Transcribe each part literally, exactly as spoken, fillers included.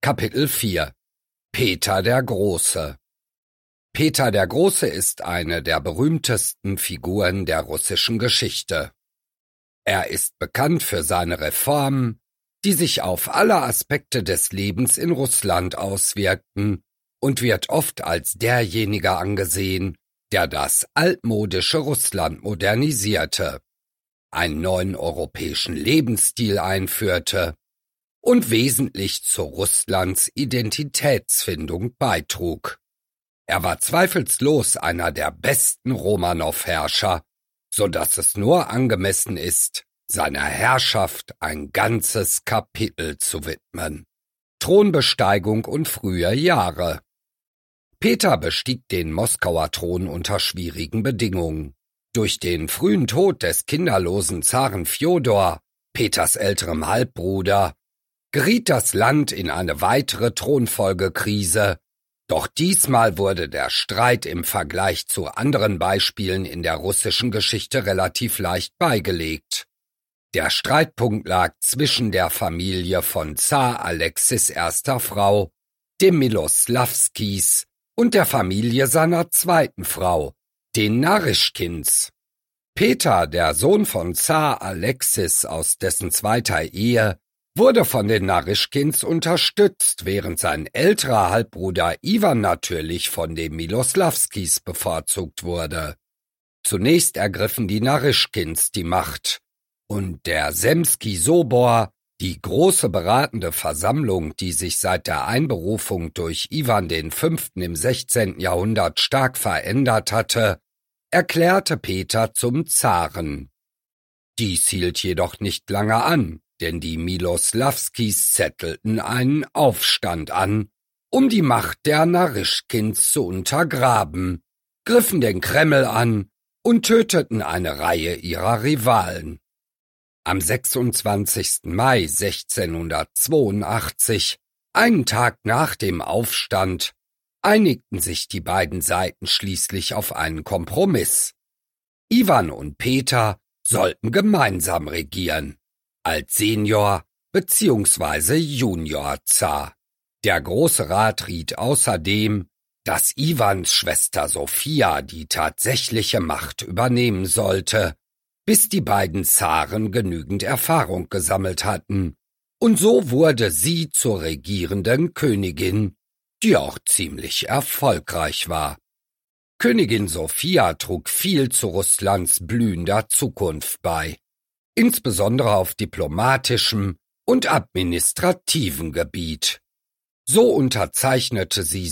Kapitel vier Peter der Große. Peter der Große ist eine der berühmtesten Figuren der russischen Geschichte. Er ist bekannt für seine Reformen, die sich auf alle Aspekte des Lebens in Russland auswirkten, und wird oft als derjenige angesehen, der das altmodische Russland modernisierte, einen neuen europäischen Lebensstil einführte und wesentlich zu Russlands Identitätsfindung beitrug. Er war zweifellos einer der besten Romanow-Herrscher, so dass es nur angemessen ist, seiner Herrschaft ein ganzes Kapitel zu widmen. Thronbesteigung und frühe Jahre. Peter bestieg den Moskauer Thron unter schwierigen Bedingungen. Durch den frühen Tod des kinderlosen Zaren Fjodor, Peters älterem Halbbruder, geriet das Land in eine weitere Thronfolgekrise, doch diesmal wurde der Streit im Vergleich zu anderen Beispielen in der russischen Geschichte relativ leicht beigelegt. Der Streitpunkt lag zwischen der Familie von Zar Alexis' erster Frau, dem Miloslavskis, und der Familie seiner zweiten Frau, den Naryschkins. Peter, der Sohn von Zar Alexis aus dessen zweiter Ehe, wurde von den Naryschkins unterstützt, während sein älterer Halbbruder Iwan natürlich von den Miloslavskis bevorzugt wurde. Zunächst ergriffen die Naryschkins die Macht, und der Semski Sobor, die große beratende Versammlung, die sich seit der Einberufung durch Iwan den Fünften im sechzehnten Jahrhundert stark verändert hatte, erklärte Peter zum Zaren. Dies hielt jedoch nicht lange an, denn die Miloslavskis zettelten einen Aufstand an, um die Macht der Naryschkins zu untergraben, griffen den Kreml an und töteten eine Reihe ihrer Rivalen. Am sechsundzwanzigsten Mai sechzehnhundertzweiundachtzig, einen Tag nach dem Aufstand, einigten sich die beiden Seiten schließlich auf einen Kompromiss. Iwan und Peter sollten gemeinsam regieren, als Senior bzw. Junior-Zar. Der Große Rat riet außerdem, dass Iwans Schwester Sophia die tatsächliche Macht übernehmen sollte, bis die beiden Zaren genügend Erfahrung gesammelt hatten, und so wurde sie zur regierenden Königin, die auch ziemlich erfolgreich war. Königin Sophia trug viel zu Russlands blühender Zukunft bei, insbesondere auf diplomatischem und administrativen Gebiet. So unterzeichnete sie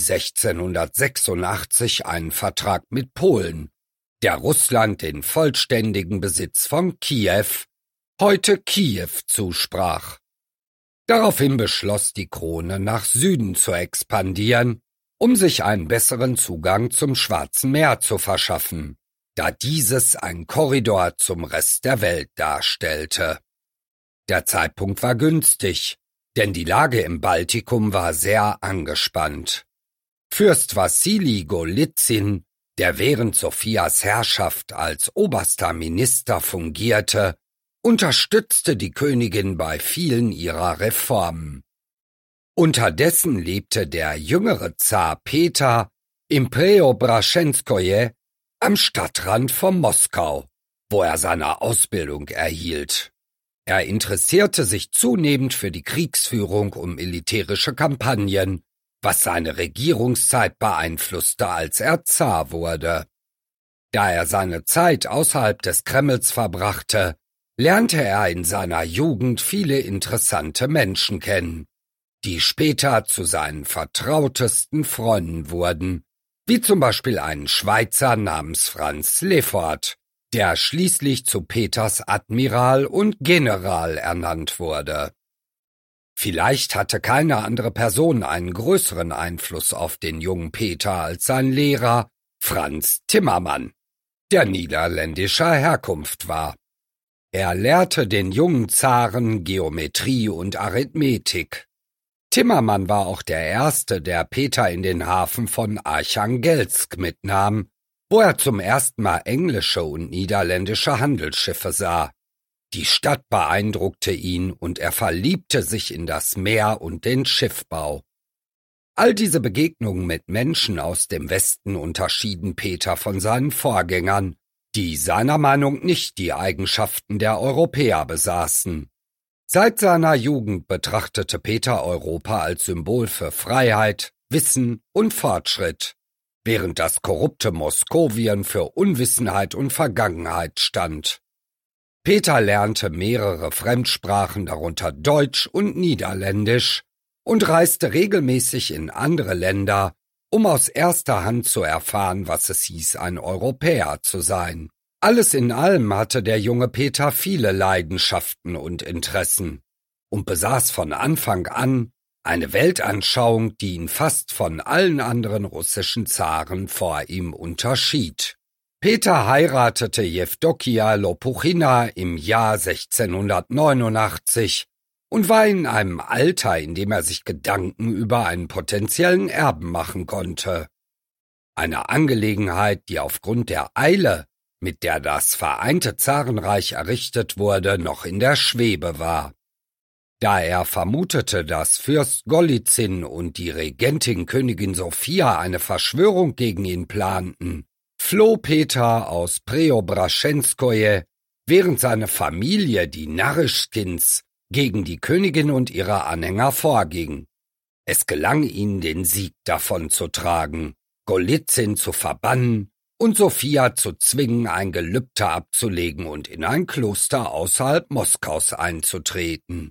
sechzehnhundertsechsundachtzig einen Vertrag mit Polen, der Russland den vollständigen Besitz von Kiew, heute Kiew, zusprach. Daraufhin beschloss die Krone, nach Süden zu expandieren, um sich einen besseren Zugang zum Schwarzen Meer zu verschaffen, da dieses ein Korridor zum Rest der Welt darstellte. Der Zeitpunkt war günstig, denn die Lage im Baltikum war sehr angespannt. Fürst Wassili Golizyn, der während Sophias Herrschaft als oberster Minister fungierte, unterstützte die Königin bei vielen ihrer Reformen. Unterdessen lebte der jüngere Zar Peter im Preobraschenskoje am Stadtrand von Moskau, wo er seine Ausbildung erhielt. Er interessierte sich zunehmend für die Kriegsführung und militärische Kampagnen, was seine Regierungszeit beeinflusste, als er Zar wurde. Da er seine Zeit außerhalb des Kremls verbrachte, lernte er in seiner Jugend viele interessante Menschen kennen, die später zu seinen vertrautesten Freunden wurden, wie zum Beispiel einen Schweizer namens Franz Lefort, der schließlich zu Peters Admiral und General ernannt wurde. Vielleicht hatte keine andere Person einen größeren Einfluss auf den jungen Peter als sein Lehrer Franz Timmermann, der niederländischer Herkunft war. Er lehrte den jungen Zaren Geometrie und Arithmetik. Timmermann war auch der Erste, der Peter in den Hafen von Archangelsk mitnahm, wo er zum ersten Mal englische und niederländische Handelsschiffe sah. Die Stadt beeindruckte ihn und er verliebte sich in das Meer und den Schiffbau. All diese Begegnungen mit Menschen aus dem Westen unterschieden Peter von seinen Vorgängern, die seiner Meinung nicht die Eigenschaften der Europäer besaßen. Seit seiner Jugend betrachtete Peter Europa als Symbol für Freiheit, Wissen und Fortschritt, während das korrupte Moskowien für Unwissenheit und Vergangenheit stand. Peter lernte mehrere Fremdsprachen, darunter Deutsch und Niederländisch, und reiste regelmäßig in andere Länder, um aus erster Hand zu erfahren, was es hieß, ein Europäer zu sein. Alles in allem hatte der junge Peter viele Leidenschaften und Interessen und besaß von Anfang an eine Weltanschauung, die ihn fast von allen anderen russischen Zaren vor ihm unterschied. Peter heiratete Jewdokia Lopuchina im Jahr sechzehnhundertneunundachtzig und war in einem Alter, in dem er sich Gedanken über einen potenziellen Erben machen konnte. Eine Angelegenheit, die aufgrund der Eile, mit der das vereinte Zarenreich errichtet wurde, noch in der Schwebe war. Da er vermutete, dass Fürst Golizyn und die Regentin Königin Sophia eine Verschwörung gegen ihn planten, floh Peter aus Preobraschenskoje, während seine Familie, die Naryschkins, gegen die Königin und ihre Anhänger vorging. Es gelang ihnen, den Sieg davonzutragen, Golizyn zu verbannen und Sophia zu zwingen, ein Gelübde abzulegen und in ein Kloster außerhalb Moskaus einzutreten.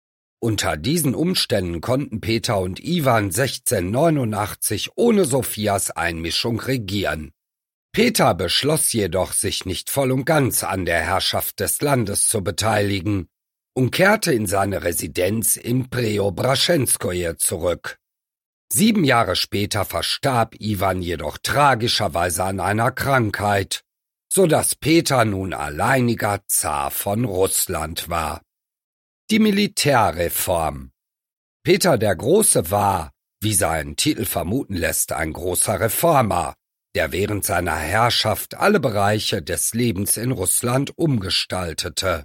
Unter diesen Umständen konnten Peter und Iwan sechzehnhundertneunundachtzig ohne Sophias Einmischung regieren. Peter beschloss jedoch, sich nicht voll und ganz an der Herrschaft des Landes zu beteiligen und kehrte in seine Residenz in Preobraschenskoje zurück. Sieben Jahre später verstarb Iwan jedoch tragischerweise an einer Krankheit, so dass Peter nun alleiniger Zar von Russland war. Die Militärreform. Peter der Große war, wie sein Titel vermuten lässt, ein großer Reformer, der während seiner Herrschaft alle Bereiche des Lebens in Russland umgestaltete.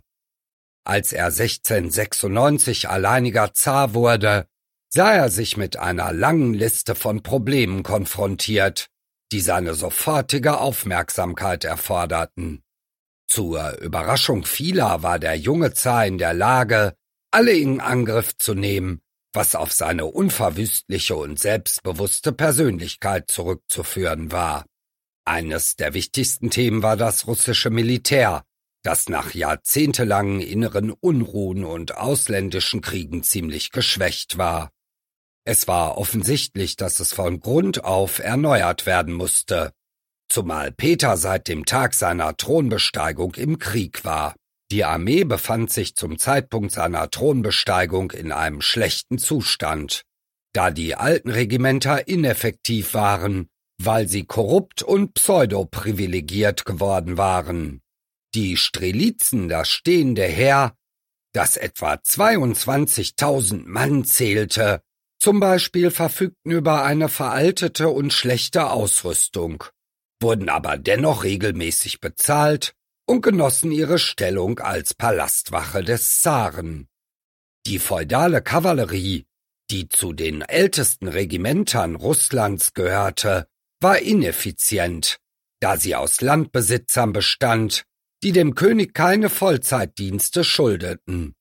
Als er sechzehnhundertsechsundneunzig alleiniger Zar wurde, sah er sich mit einer langen Liste von Problemen konfrontiert, die seine sofortige Aufmerksamkeit erforderten. Zur Überraschung vieler war der junge Zar in der Lage, alle in Angriff zu nehmen, was auf seine unverwüstliche und selbstbewusste Persönlichkeit zurückzuführen war. Eines der wichtigsten Themen war das russische Militär, das nach jahrzehntelangen inneren Unruhen und ausländischen Kriegen ziemlich geschwächt war. Es war offensichtlich, dass es von Grund auf erneuert werden musste, zumal Peter seit dem Tag seiner Thronbesteigung im Krieg war. Die Armee befand sich zum Zeitpunkt seiner Thronbesteigung in einem schlechten Zustand, da die alten Regimenter ineffektiv waren, weil sie korrupt und pseudoprivilegiert geworden waren. Die Strelitzen, das stehende Heer, das etwa zweiundzwanzigtausend Mann zählte, zum Beispiel verfügten über eine veraltete und schlechte Ausrüstung, wurden aber dennoch regelmäßig bezahlt und genossen ihre Stellung als Palastwache des Zaren. Die feudale Kavallerie, die zu den ältesten Regimentern Russlands gehörte, war ineffizient, da sie aus Landbesitzern bestand, die dem König keine Vollzeitdienste schuldeten.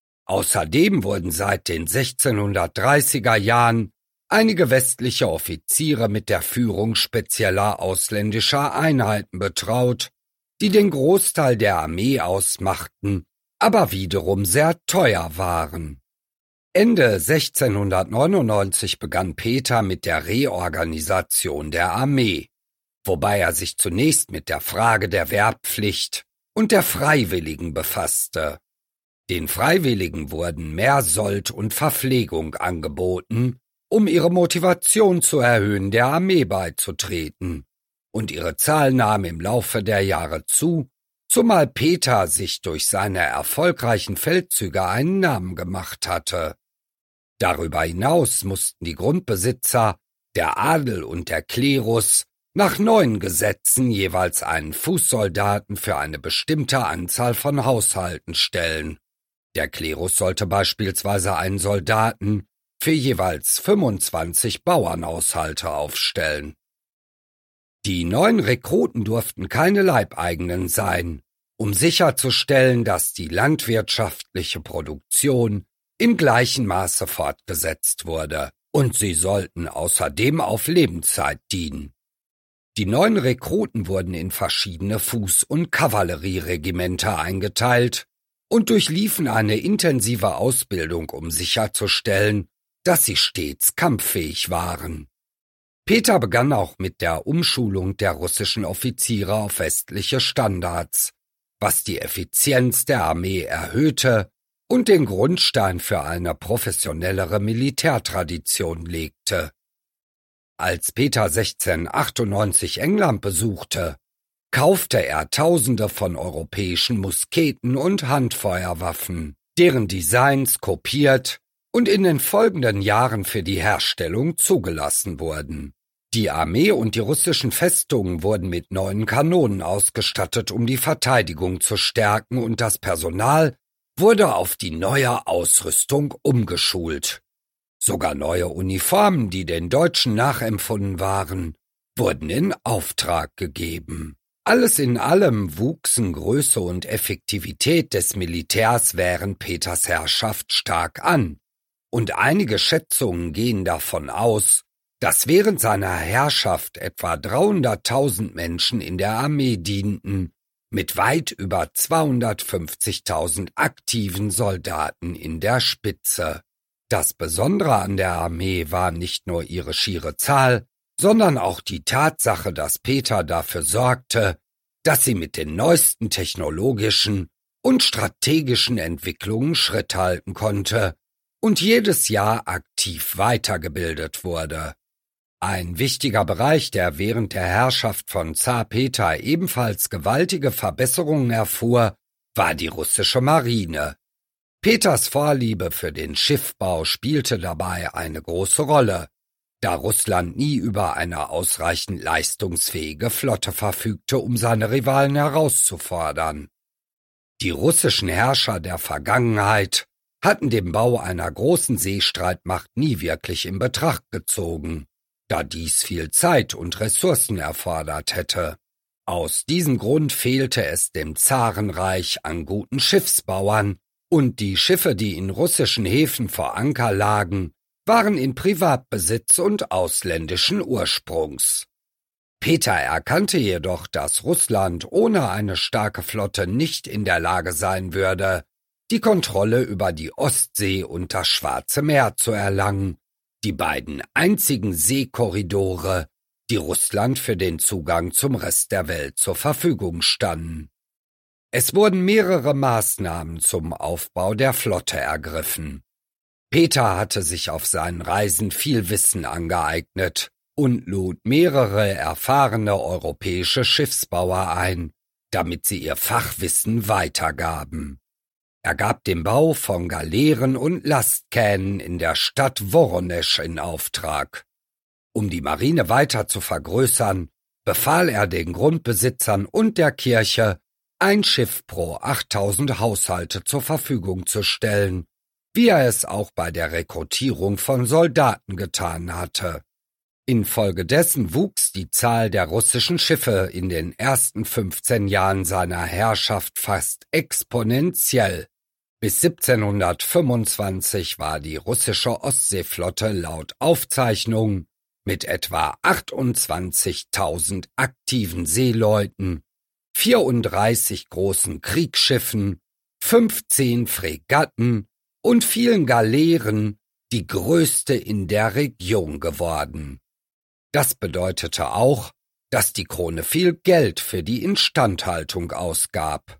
Außerdem wurden seit den sechzehnhundertdreißiger Jahren einige westliche Offiziere mit der Führung spezieller ausländischer Einheiten betraut, die den Großteil der Armee ausmachten, aber wiederum sehr teuer waren. Ende sechzehnhundertneunundneunzig begann Peter mit der Reorganisation der Armee, wobei er sich zunächst mit der Frage der Wehrpflicht und der Freiwilligen befasste. Den Freiwilligen wurden mehr Sold und Verpflegung angeboten, um ihre Motivation zu erhöhen, der Armee beizutreten, und ihre Zahl nahm im Laufe der Jahre zu, zumal Peter sich durch seine erfolgreichen Feldzüge einen Namen gemacht hatte. Darüber hinaus mussten die Grundbesitzer, der Adel und der Klerus nach neuen Gesetzen jeweils einen Fußsoldaten für eine bestimmte Anzahl von Haushalten stellen. Der Klerus sollte beispielsweise einen Soldaten für jeweils fünfundzwanzig Bauernhaushalte aufstellen. Die neuen Rekruten durften keine Leibeigenen sein, um sicherzustellen, dass die landwirtschaftliche Produktion im gleichen Maße fortgesetzt wurde, und sie sollten außerdem auf Lebenszeit dienen. Die neuen Rekruten wurden in verschiedene Fuß- und Kavallerieregimenter eingeteilt und durchliefen eine intensive Ausbildung, um sicherzustellen, dass sie stets kampffähig waren. Peter begann auch mit der Umschulung der russischen Offiziere auf westliche Standards, was die Effizienz der Armee erhöhte und den Grundstein für eine professionellere Militärtradition legte. Als Peter sechzehnhundertachtundneunzig England besuchte, kaufte er Tausende von europäischen Musketen und Handfeuerwaffen, deren Designs kopiert und in den folgenden Jahren für die Herstellung zugelassen wurden. Die Armee und die russischen Festungen wurden mit neuen Kanonen ausgestattet, um die Verteidigung zu stärken, und das Personal wurde auf die neue Ausrüstung umgeschult. Sogar neue Uniformen, die den Deutschen nachempfunden waren, wurden in Auftrag gegeben. Alles in allem wuchsen Größe und Effektivität des Militärs während Peters Herrschaft stark an, und einige Schätzungen gehen davon aus, dass während seiner Herrschaft etwa dreihunderttausend Menschen in der Armee dienten, mit weit über zweihundertfünfzigtausend aktiven Soldaten in der Spitze. Das Besondere an der Armee war nicht nur ihre schiere Zahl, sondern auch die Tatsache, dass Peter dafür sorgte, dass sie mit den neuesten technologischen und strategischen Entwicklungen Schritt halten konnte und jedes Jahr aktiv weitergebildet wurde. Ein wichtiger Bereich, der während der Herrschaft von Zar Peter ebenfalls gewaltige Verbesserungen erfuhr, war die russische Marine. Peters Vorliebe für den Schiffbau spielte dabei eine große Rolle, da Russland nie über eine ausreichend leistungsfähige Flotte verfügte, um seine Rivalen herauszufordern. Die russischen Herrscher der Vergangenheit hatten den Bau einer großen Seestreitmacht nie wirklich in Betracht gezogen, da dies viel Zeit und Ressourcen erfordert hätte. Aus diesem Grund fehlte es dem Zarenreich an guten Schiffsbauern, und die Schiffe, die in russischen Häfen vor Anker lagen, waren in Privatbesitz und ausländischen Ursprungs. Peter erkannte jedoch, dass Russland ohne eine starke Flotte nicht in der Lage sein würde, die Kontrolle über die Ostsee und das Schwarze Meer zu erlangen, die beiden einzigen Seekorridore, die Russland für den Zugang zum Rest der Welt zur Verfügung standen. Es wurden mehrere Maßnahmen zum Aufbau der Flotte ergriffen. Peter hatte sich auf seinen Reisen viel Wissen angeeignet und lud mehrere erfahrene europäische Schiffsbauer ein, damit sie ihr Fachwissen weitergaben. Er gab den Bau von Galeeren und Lastkähnen in der Stadt Woronesch in Auftrag. Um die Marine weiter zu vergrößern, befahl er den Grundbesitzern und der Kirche, ein Schiff pro achttausend Haushalte zur Verfügung zu stellen, wie er es auch bei der Rekrutierung von Soldaten getan hatte. Infolgedessen wuchs die Zahl der russischen Schiffe in den ersten fünfzehn Jahren seiner Herrschaft fast exponentiell. Bis siebzehnhundertfünfundzwanzig war die russische Ostseeflotte laut Aufzeichnungen mit etwa achtundzwanzigtausend aktiven Seeleuten, vierunddreißig großen Kriegsschiffen, fünfzehn Fregatten und vielen Galeeren die größte in der Region geworden. Das bedeutete auch, dass die Krone viel Geld für die Instandhaltung ausgab.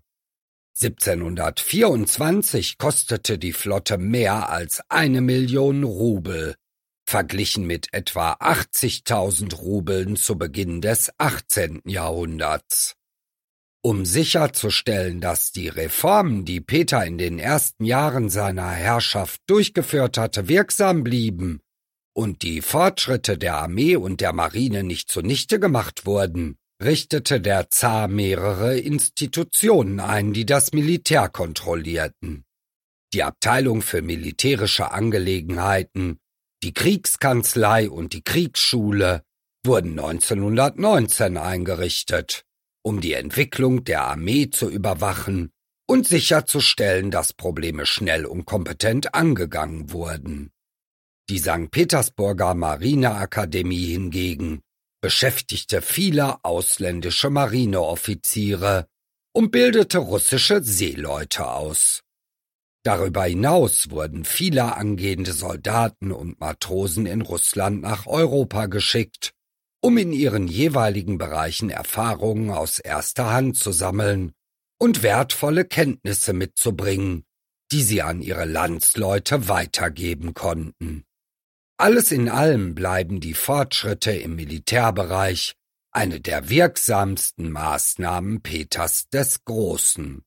siebzehnhundertvierundzwanzig kostete die Flotte mehr als eine Million Rubel, verglichen mit etwa achtzigtausend Rubeln zu Beginn des achtzehnten Jahrhunderts. Um sicherzustellen, dass die Reformen, die Peter in den ersten Jahren seiner Herrschaft durchgeführt hatte, wirksam blieben, und die Fortschritte der Armee und der Marine nicht zunichte gemacht wurden, richtete der Zar mehrere Institutionen ein, die das Militär kontrollierten. Die Abteilung für militärische Angelegenheiten, die Kriegskanzlei und die Kriegsschule wurden neunzehnhundertneunzehn eingerichtet, um die Entwicklung der Armee zu überwachen und sicherzustellen, dass Probleme schnell und kompetent angegangen wurden. Die Sankt Petersburger Marineakademie hingegen beschäftigte viele ausländische Marineoffiziere und bildete russische Seeleute aus. Darüber hinaus wurden viele angehende Soldaten und Matrosen in Russland nach Europa geschickt, um in ihren jeweiligen Bereichen Erfahrungen aus erster Hand zu sammeln und wertvolle Kenntnisse mitzubringen, die sie an ihre Landsleute weitergeben konnten. Alles in allem bleiben die Fortschritte im Militärbereich eine der wirksamsten Maßnahmen Peters des Großen.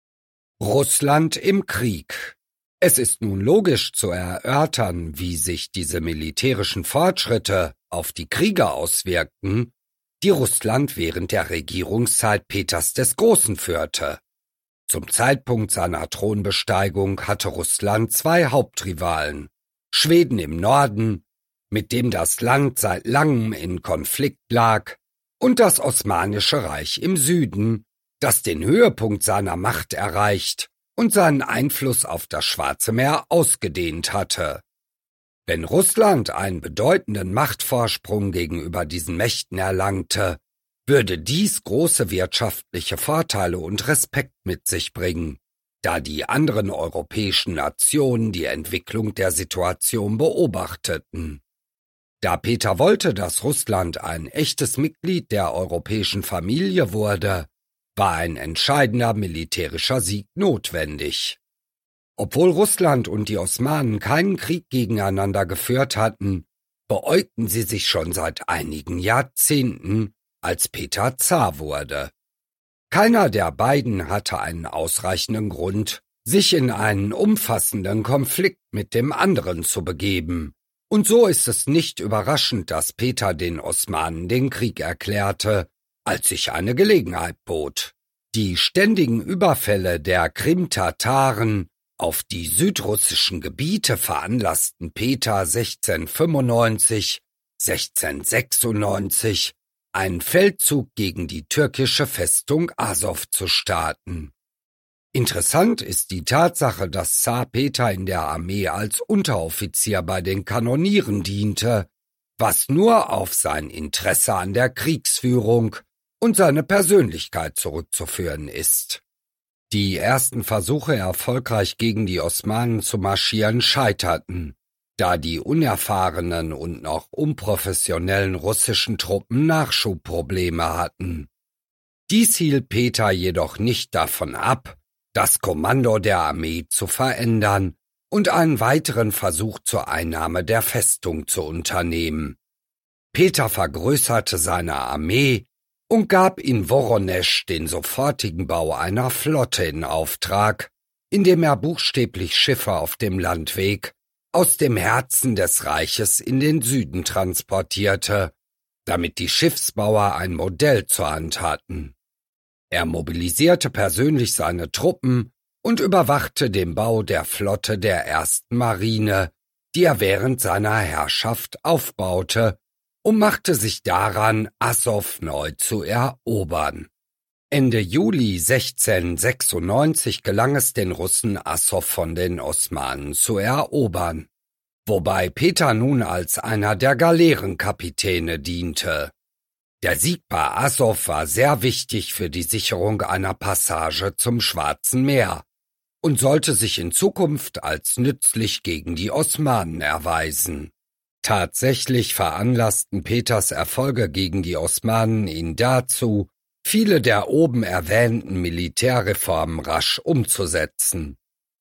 Russland im Krieg. Es ist nun logisch zu erörtern, wie sich diese militärischen Fortschritte auf die Kriege auswirkten, die Russland während der Regierungszeit Peters des Großen führte. Zum Zeitpunkt seiner Thronbesteigung hatte Russland zwei Hauptrivalen: Schweden im Norden, mit dem das Land seit langem in Konflikt lag, und das Osmanische Reich im Süden, das den Höhepunkt seiner Macht erreicht und seinen Einfluss auf das Schwarze Meer ausgedehnt hatte. Wenn Russland einen bedeutenden Machtvorsprung gegenüber diesen Mächten erlangte, würde dies große wirtschaftliche Vorteile und Respekt mit sich bringen, da die anderen europäischen Nationen die Entwicklung der Situation beobachteten. Da Peter wollte, dass Russland ein echtes Mitglied der europäischen Familie wurde, war ein entscheidender militärischer Sieg notwendig. Obwohl Russland und die Osmanen keinen Krieg gegeneinander geführt hatten, beäugten sie sich schon seit einigen Jahrzehnten, als Peter Zar wurde. Keiner der beiden hatte einen ausreichenden Grund, sich in einen umfassenden Konflikt mit dem anderen zu begeben, und so ist es nicht überraschend, dass Peter den Osmanen den Krieg erklärte, als sich eine Gelegenheit bot. Die ständigen Überfälle der Krim-Tataren auf die südrussischen Gebiete veranlassten Peter sechzehnhundertfünfundneunzig, sechzehnhundertsechsundneunzig einen Feldzug gegen die türkische Festung Asow zu starten. Interessant ist die Tatsache, dass Zar Peter in der Armee als Unteroffizier bei den Kanonieren diente, was nur auf sein Interesse an der Kriegsführung und seine Persönlichkeit zurückzuführen ist. Die ersten Versuche, erfolgreich gegen die Osmanen zu marschieren, scheiterten, da die unerfahrenen und noch unprofessionellen russischen Truppen Nachschubprobleme hatten. Dies hielt Peter jedoch nicht davon ab, das Kommando der Armee zu verändern und einen weiteren Versuch zur Einnahme der Festung zu unternehmen. Peter vergrößerte seine Armee und gab in Woronesch den sofortigen Bau einer Flotte in Auftrag, indem er buchstäblich Schiffe auf dem Landweg aus dem Herzen des Reiches in den Süden transportierte, damit die Schiffsbauer ein Modell zur Hand hatten. Er mobilisierte persönlich seine Truppen und überwachte den Bau der Flotte der ersten Marine, die er während seiner Herrschaft aufbaute, und machte sich daran, Asow neu zu erobern. Ende Juli sechzehnhundertsechsundneunzig gelang es den Russen, Asow von den Osmanen zu erobern, wobei Peter nun als einer der Galeerenkapitäne diente. Der Sieg bei Asow war sehr wichtig für die Sicherung einer Passage zum Schwarzen Meer und sollte sich in Zukunft als nützlich gegen die Osmanen erweisen. Tatsächlich veranlassten Peters Erfolge gegen die Osmanen ihn dazu, viele der oben erwähnten Militärreformen rasch umzusetzen.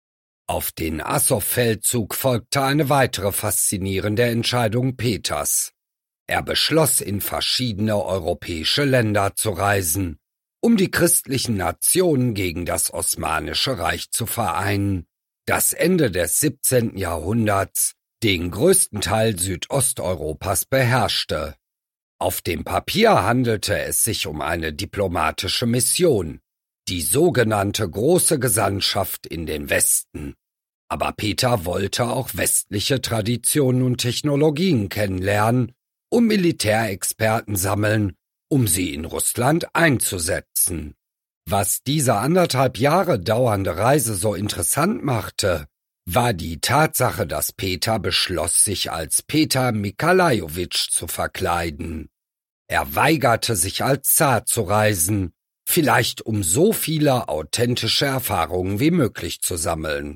Auf den Asow-Feldzug folgte eine weitere faszinierende Entscheidung Peters. Er beschloss, in verschiedene europäische Länder zu reisen, um die christlichen Nationen gegen das Osmanische Reich zu vereinen, das Ende des siebzehnten Jahrhunderts den größten Teil Südosteuropas beherrschte. Auf dem Papier handelte es sich um eine diplomatische Mission, die sogenannte Große Gesandtschaft in den Westen. Aber Peter wollte auch westliche Traditionen und Technologien kennenlernen und Militärexperten sammeln, um sie in Russland einzusetzen. Was diese anderthalb Jahre dauernde Reise so interessant machte, war die Tatsache, dass Peter beschloss, sich als Peter Mikalajowitsch zu verkleiden. Er weigerte sich als Zar zu reisen, vielleicht um so viele authentische Erfahrungen wie möglich zu sammeln.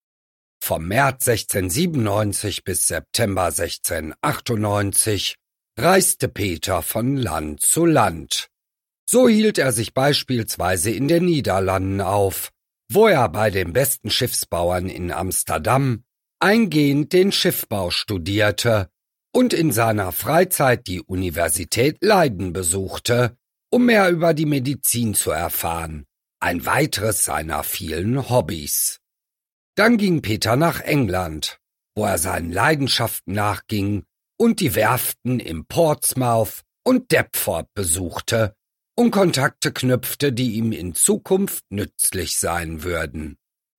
Vom März sechzehnhundertsiebenundneunzig bis September sechzehnhundertachtundneunzig reiste Peter von Land zu Land. So hielt er sich beispielsweise in den Niederlanden auf, wo er bei den besten Schiffsbauern in Amsterdam eingehend den Schiffbau studierte und in seiner Freizeit die Universität Leiden besuchte, um mehr über die Medizin zu erfahren, ein weiteres seiner vielen Hobbys. Dann ging Peter nach England, wo er seinen Leidenschaften nachging und die Werften in Portsmouth und Deptford besuchte und Kontakte knüpfte, die ihm in Zukunft nützlich sein würden.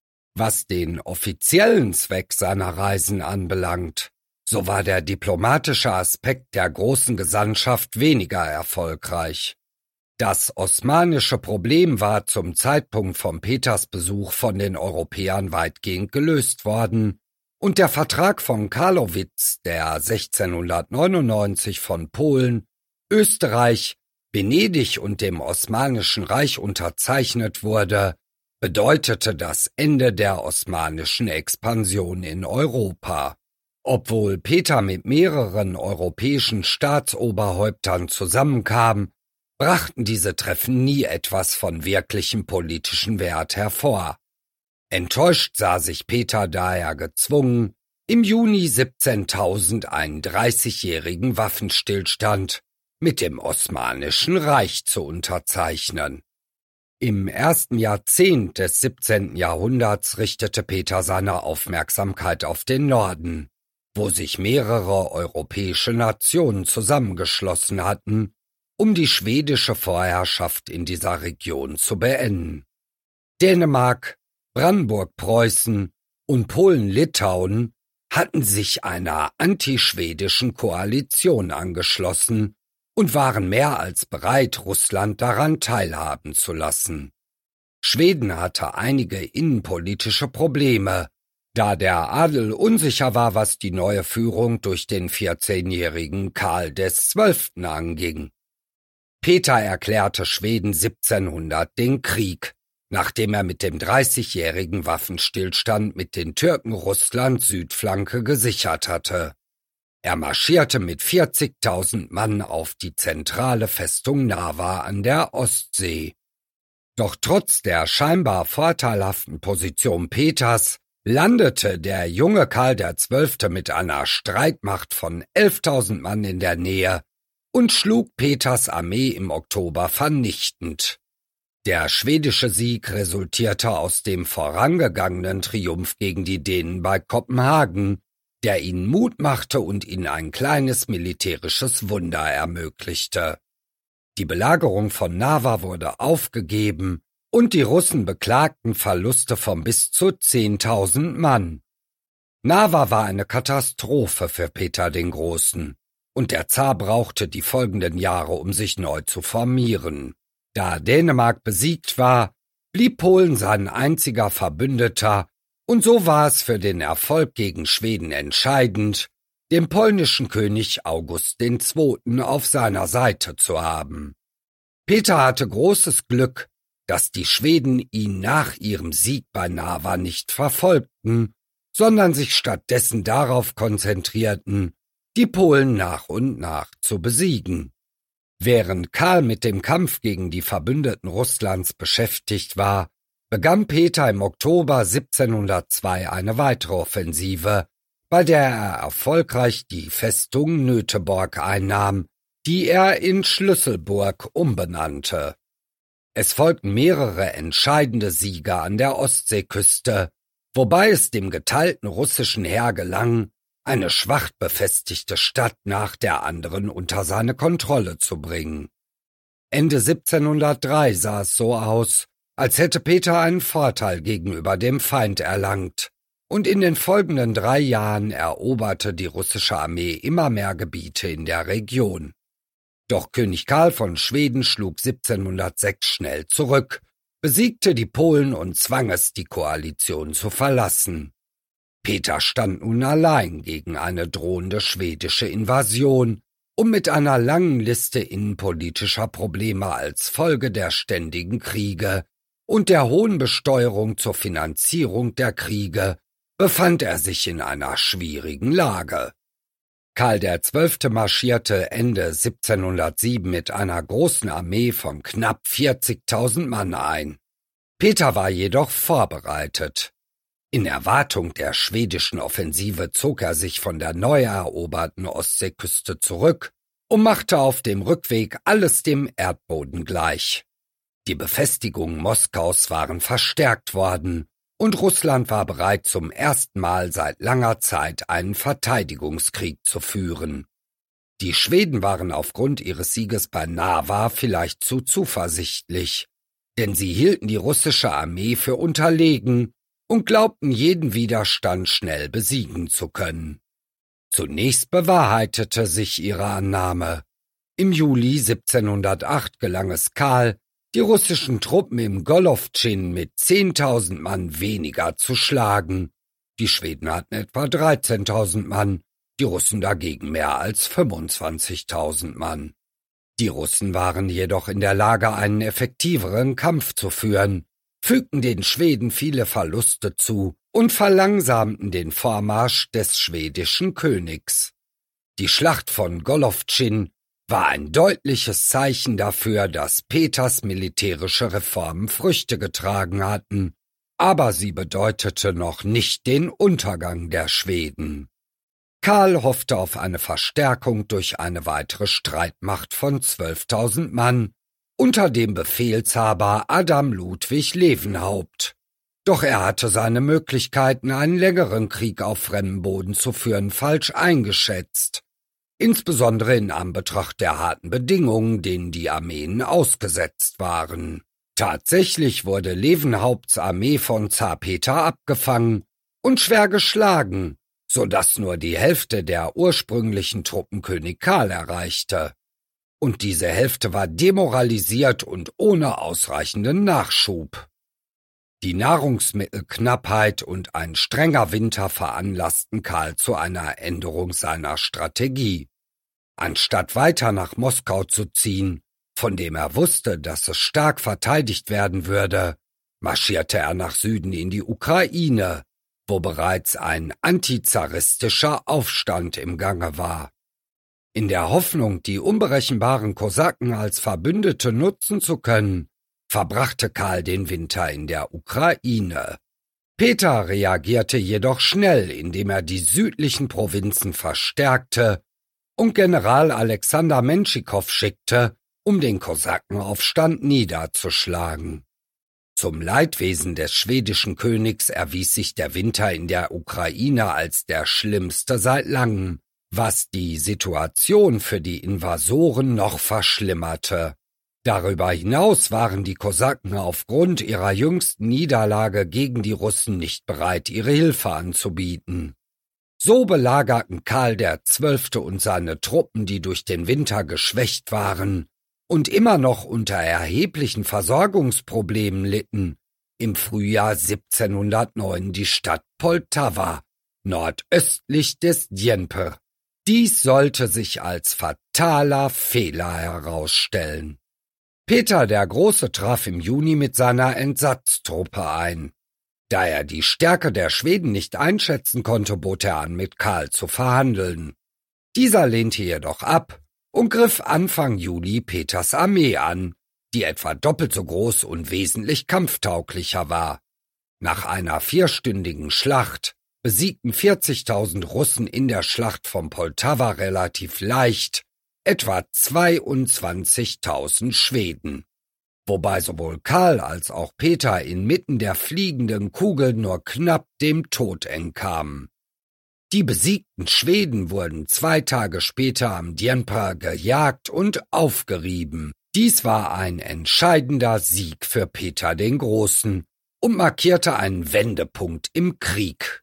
Was den offiziellen Zweck seiner Reisen anbelangt, so war der diplomatische Aspekt der großen Gesandtschaft weniger erfolgreich. Das osmanische Problem war zum Zeitpunkt von Peters Besuch von den Europäern weitgehend gelöst worden, und der Vertrag von Karlowitz, der sechzehnhundertneunundneunzig von Polen, Österreich, Venedig und dem Osmanischen Reich unterzeichnet wurde, bedeutete das Ende der osmanischen Expansion in Europa. Obwohl Peter mit mehreren europäischen Staatsoberhäuptern zusammenkam, brachten diese Treffen nie etwas von wirklichem politischen Wert hervor. Enttäuscht sah sich Peter daher gezwungen, im Juni siebzehntausend einen dreißigjährigen Waffenstillstand mit dem Osmanischen Reich zu unterzeichnen. Im ersten Jahrzehnt des siebzehnten Jahrhunderts richtete Peter seine Aufmerksamkeit auf den Norden, wo sich mehrere europäische Nationen zusammengeschlossen hatten, um die schwedische Vorherrschaft in dieser Region zu beenden. Dänemark, Brandenburg-Preußen und Polen-Litauen hatten sich einer antischwedischen Koalition angeschlossen und waren mehr als bereit, Russland daran teilhaben zu lassen. Schweden hatte einige innenpolitische Probleme, da der Adel unsicher war, was die neue Führung durch den vierzehnjährigen Karl des Zwölften anging. Peter erklärte Schweden siebzehnhundert den Krieg, nachdem er mit dem dreißigjährigen Waffenstillstand mit den Türken Russlands Südflanke gesichert hatte. Er marschierte mit vierzigtausend Mann auf die zentrale Festung Narva an der Ostsee. Doch trotz der scheinbar vorteilhaften Position Peters landete der junge Karl der Zwölfte mit einer Streitmacht von elftausend Mann in der Nähe und schlug Peters Armee im Oktober vernichtend. Der schwedische Sieg resultierte aus dem vorangegangenen Triumph gegen die Dänen bei Kopenhagen, der ihnen Mut machte und ihnen ein kleines militärisches Wunder ermöglichte. Die Belagerung von Narva wurde aufgegeben und die Russen beklagten Verluste von bis zu zehntausend Mann. Narva war eine Katastrophe für Peter den Großen, und der Zar brauchte die folgenden Jahre, um sich neu zu formieren. Da Dänemark besiegt war, blieb Polen sein einziger Verbündeter, und so war es für den Erfolg gegen Schweden entscheidend, den polnischen König August den Zweiten auf seiner Seite zu haben. Peter hatte großes Glück, dass die Schweden ihn nach ihrem Sieg bei Narva nicht verfolgten, sondern sich stattdessen darauf konzentrierten, die Polen nach und nach zu besiegen. Während Karl mit dem Kampf gegen die Verbündeten Russlands beschäftigt war, begann Peter im Oktober siebzehnhundertzwei eine weitere Offensive, bei der er erfolgreich die Festung Nöteborg einnahm, die er in Schlüsselburg umbenannte. Es folgten mehrere entscheidende Siege an der Ostseeküste, wobei es dem geteilten russischen Heer gelang, eine schwach befestigte Stadt nach der anderen unter seine Kontrolle zu bringen. Ende siebzehnhundertdrei sah es so aus, als hätte Peter einen Vorteil gegenüber dem Feind erlangt, und in den folgenden drei Jahren eroberte die russische Armee immer mehr Gebiete in der Region. Doch König Karl von Schweden schlug siebzehnhundertsechs schnell zurück, besiegte die Polen und zwang es, die Koalition zu verlassen. Peter stand nun allein gegen eine drohende schwedische Invasion und mit einer langen Liste innenpolitischer Probleme als Folge der ständigen Kriege und der hohen Besteuerung zur Finanzierung der Kriege befand er sich in einer schwierigen Lage. Karl der Zwölfte marschierte Ende siebzehnhundertsieben mit einer großen Armee von knapp vierzigtausend Mann ein. Peter war jedoch vorbereitet. In Erwartung der schwedischen Offensive zog er sich von der neu eroberten Ostseeküste zurück und machte auf dem Rückweg alles dem Erdboden gleich. Die Befestigungen Moskaus waren verstärkt worden, und Russland war bereit, zum ersten Mal seit langer Zeit einen Verteidigungskrieg zu führen. Die Schweden waren aufgrund ihres Sieges bei Narva vielleicht zu zuversichtlich, denn sie hielten die russische Armee für unterlegen und glaubten, jeden Widerstand schnell besiegen zu können. Zunächst bewahrheitete sich ihre Annahme. Im Juli siebzehnhundertacht gelang es Karl, die russischen Truppen im Golovtschin mit zehntausend Mann weniger zu schlagen. Die Schweden hatten etwa dreizehntausend Mann, die Russen dagegen mehr als fünfundzwanzigtausend Mann. Die Russen waren jedoch in der Lage, einen effektiveren Kampf zu führen, fügten den Schweden viele Verluste zu und verlangsamten den Vormarsch des schwedischen Königs. Die Schlacht von Golovtschin war ein deutliches Zeichen dafür, dass Peters militärische Reformen Früchte getragen hatten, aber sie bedeutete noch nicht den Untergang der Schweden. Karl hoffte auf eine Verstärkung durch eine weitere Streitmacht von zwölftausend Mann unter dem Befehlshaber Adam Ludwig Lewenhaupt. Doch er hatte seine Möglichkeiten, einen längeren Krieg auf fremdem Boden zu führen, falsch eingeschätzt. Insbesondere in Anbetracht der harten Bedingungen, denen die Armeen ausgesetzt waren. Tatsächlich wurde Lewenhaupts Armee von Zar Peter abgefangen und schwer geschlagen, so dass nur die Hälfte der ursprünglichen Truppen König Karl erreichte. Und diese Hälfte war demoralisiert und ohne ausreichenden Nachschub. Die Nahrungsmittelknappheit und ein strenger Winter veranlassten Karl zu einer Änderung seiner Strategie. Anstatt weiter nach Moskau zu ziehen, von dem er wusste, dass es stark verteidigt werden würde, marschierte er nach Süden in die Ukraine, wo bereits ein antizaristischer Aufstand im Gange war. In der Hoffnung, die unberechenbaren Kosaken als Verbündete nutzen zu können, verbrachte Karl den Winter in der Ukraine. Peter reagierte jedoch schnell, indem er die südlichen Provinzen verstärkte und General Alexander Menschikow schickte, um den Kosakenaufstand niederzuschlagen. Zum Leidwesen des schwedischen Königs erwies sich der Winter in der Ukraine als der schlimmste seit langem, was die Situation für die Invasoren noch verschlimmerte. Darüber hinaus waren die Kosaken aufgrund ihrer jüngsten Niederlage gegen die Russen nicht bereit, ihre Hilfe anzubieten. So belagerten Karl der Zwölfte und seine Truppen, die durch den Winter geschwächt waren und immer noch unter erheblichen Versorgungsproblemen litten, im Frühjahr siebzehnhundertneun die Stadt Poltawa, nordöstlich des Dnjepr. Dies sollte sich als fataler Fehler herausstellen. Peter der Große traf im Juni mit seiner Entsatztruppe ein. Da er die Stärke der Schweden nicht einschätzen konnte, bot er an, mit Karl zu verhandeln. Dieser lehnte jedoch ab und griff Anfang Juli Peters Armee an, die etwa doppelt so groß und wesentlich kampftauglicher war. Nach einer vierstündigen Schlacht besiegten vierzigtausend Russen in der Schlacht von Poltawa relativ leicht etwa zweiundzwanzigtausend Schweden, wobei sowohl Karl als auch Peter inmitten der fliegenden Kugeln nur knapp dem Tod entkamen. Die besiegten Schweden wurden zwei Tage später am Dnepr gejagt und aufgerieben. Dies war ein entscheidender Sieg für Peter den Großen und markierte einen Wendepunkt im Krieg.